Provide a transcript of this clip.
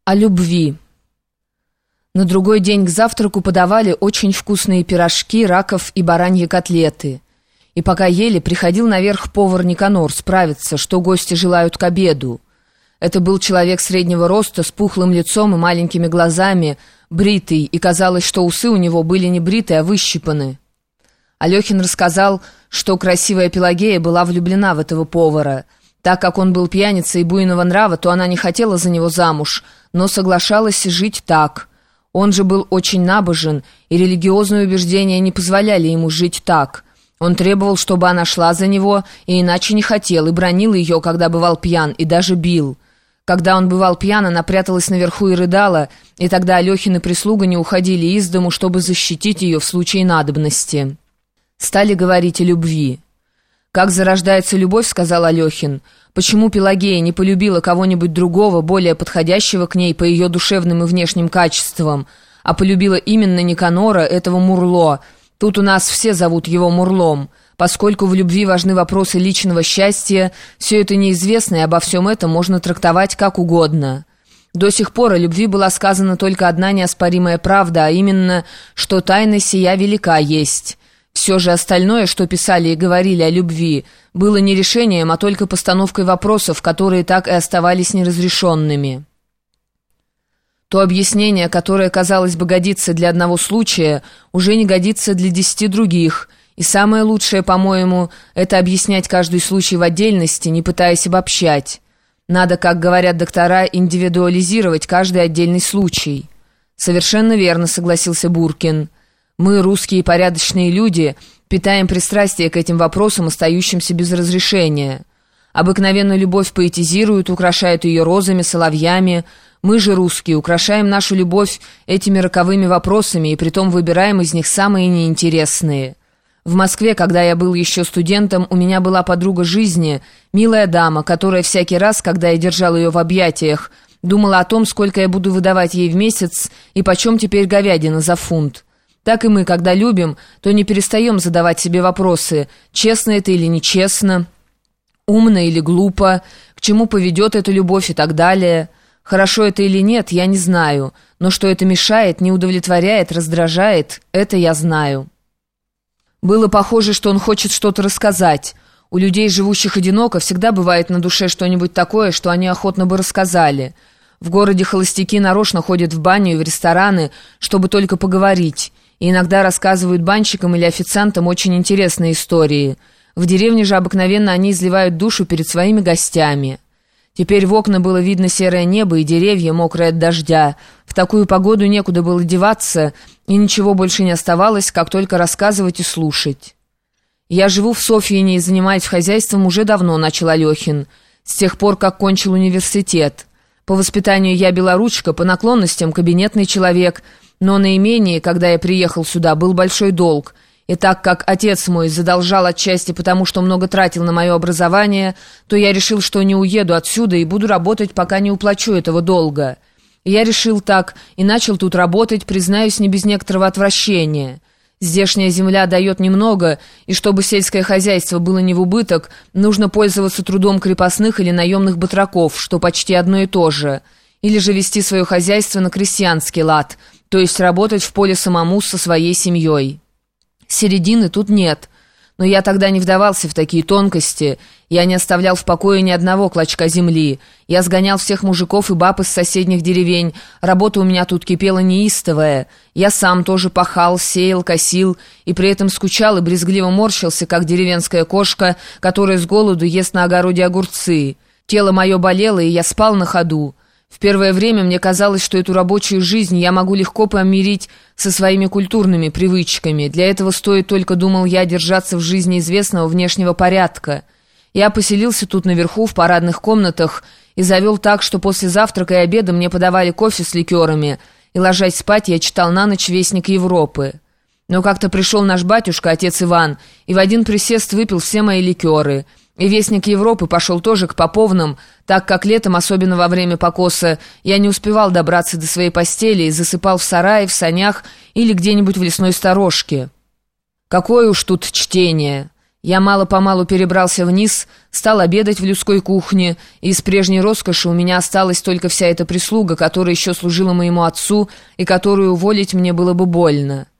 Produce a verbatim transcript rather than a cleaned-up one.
О любви. На другой день к завтраку подавали очень вкусные пирожки, раков и бараньи котлеты. И пока ели, приходил наверх повар Никанор справиться, что гости желают к обеду. Это был человек среднего роста, с пухлым лицом и маленькими глазами, бритый, и казалось, что усы у него были не бритые, а выщипаны. Алехин рассказал, что красивая Пелагея была влюблена в этого повара. Так как он был пьяницей и буйного нрава, то она не хотела за него замуж, но соглашалась жить так. Он же был очень набожен, и религиозные убеждения не позволяли ему жить так. Он требовал, чтобы она шла за него, и иначе не хотел, и бранил ее, когда бывал пьян, и даже бил. Когда он бывал пьян, она пряталась наверху и рыдала, и тогда Алехин и прислуга не уходили из дому, чтобы защитить ее в случае надобности. Стали говорить о любви. «Как зарождается любовь, — сказал Алехин, — почему Пелагея не полюбила кого-нибудь другого, более подходящего к ней по ее душевным и внешним качествам, а полюбила именно Никанора, этого Мурло? Тут у нас все зовут его Мурлом. Поскольку в любви важны вопросы личного счастья, все это неизвестно, и обо всем этом можно трактовать как угодно. До сих пор о любви была сказана только одна неоспоримая правда, а именно, что тайна сия велика есть». Все же остальное, что писали и говорили о любви, было не решением, а только постановкой вопросов, которые так и оставались неразрешенными. То объяснение, которое, казалось бы, годится для одного случая, уже не годится для десяти других, и самое лучшее, по-моему, это объяснять каждый случай в отдельности, не пытаясь обобщать. Надо, как говорят доктора, индивидуализировать каждый отдельный случай. «Совершенно верно», — согласился Буркин. Мы, русские порядочные люди, питаем пристрастие к этим вопросам, остающимся без разрешения. Обыкновенно любовь поэтизируют, украшают ее розами, соловьями. Мы же, русские, украшаем нашу любовь этими роковыми вопросами и притом выбираем из них самые неинтересные. В Москве, когда я был еще студентом, у меня была подруга жизни, милая дама, которая всякий раз, когда я держал ее в объятиях, думала о том, сколько я буду выдавать ей в месяц и почем теперь говядина за фунт. Так и мы, когда любим, то не перестаем задавать себе вопросы, честно это или нечестно, умно или глупо, к чему поведет эта любовь и так далее. Хорошо это или нет, я не знаю, но что это мешает, не удовлетворяет, раздражает, это я знаю. Было похоже, что он хочет что-то рассказать. У людей, живущих одиноко, всегда бывает на душе что-нибудь такое, что они охотно бы рассказали. В городе холостяки нарочно ходят в баню и в рестораны, чтобы только поговорить. И иногда рассказывают банщикам или официантам очень интересные истории. В деревне же обыкновенно они изливают душу перед своими гостями. Теперь в окна было видно серое небо и деревья, мокрые от дождя. В такую погоду некуда было деваться, и ничего больше не оставалось, как только рассказывать и слушать. «Я живу в Софьине и занимаюсь хозяйством уже давно», — начал Алехин, «с тех пор, как кончил университет. По воспитанию я белоручка, по наклонностям кабинетный человек, но на имении, когда я приехал сюда, был большой долг, и так как отец мой задолжал отчасти потому, что много тратил на мое образование, то я решил, что не уеду отсюда и буду работать, пока не уплачу этого долга. И я решил так, и начал тут работать, признаюсь, не без некоторого отвращения. Здешняя земля дает немного, и чтобы сельское хозяйство было не в убыток, нужно пользоваться трудом крепостных или наемных батраков, что почти одно и то же, или же вести свое хозяйство на крестьянский лад, то есть работать в поле самому со своей семьей. Середины тут нет. Но я тогда не вдавался в такие тонкости. Я не оставлял в покое ни одного клочка земли. Я сгонял всех мужиков и баб из соседних деревень. Работа у меня тут кипела неистовая. Я сам тоже пахал, сеял, косил, и при этом скучал и брезгливо морщился, как деревенская кошка, которая с голоду ест на огороде огурцы. Тело мое болело, и я спал на ходу. В первое время мне казалось, что эту рабочую жизнь я могу легко помирить со своими культурными привычками. Для этого стоит только, думал я, держаться в жизни известного внешнего порядка. Я поселился тут наверху, в парадных комнатах, и завел так, что после завтрака и обеда мне подавали кофе с ликерами, и, ложась спать, я читал на ночь «Вестник Европы». Но как-то пришел наш батюшка, отец Иван, и в один присест выпил все мои ликеры — и «Вестник Европы» пошел тоже к поповным, так как летом, особенно во время покоса, я не успевал добраться до своей постели и засыпал в сарае, в санях или где-нибудь в лесной сторожке. Какое уж тут чтение! Я мало-помалу перебрался вниз, стал обедать в людской кухне, и из прежней роскоши у меня осталась только вся эта прислуга, которая еще служила моему отцу и которую уволить мне было бы больно.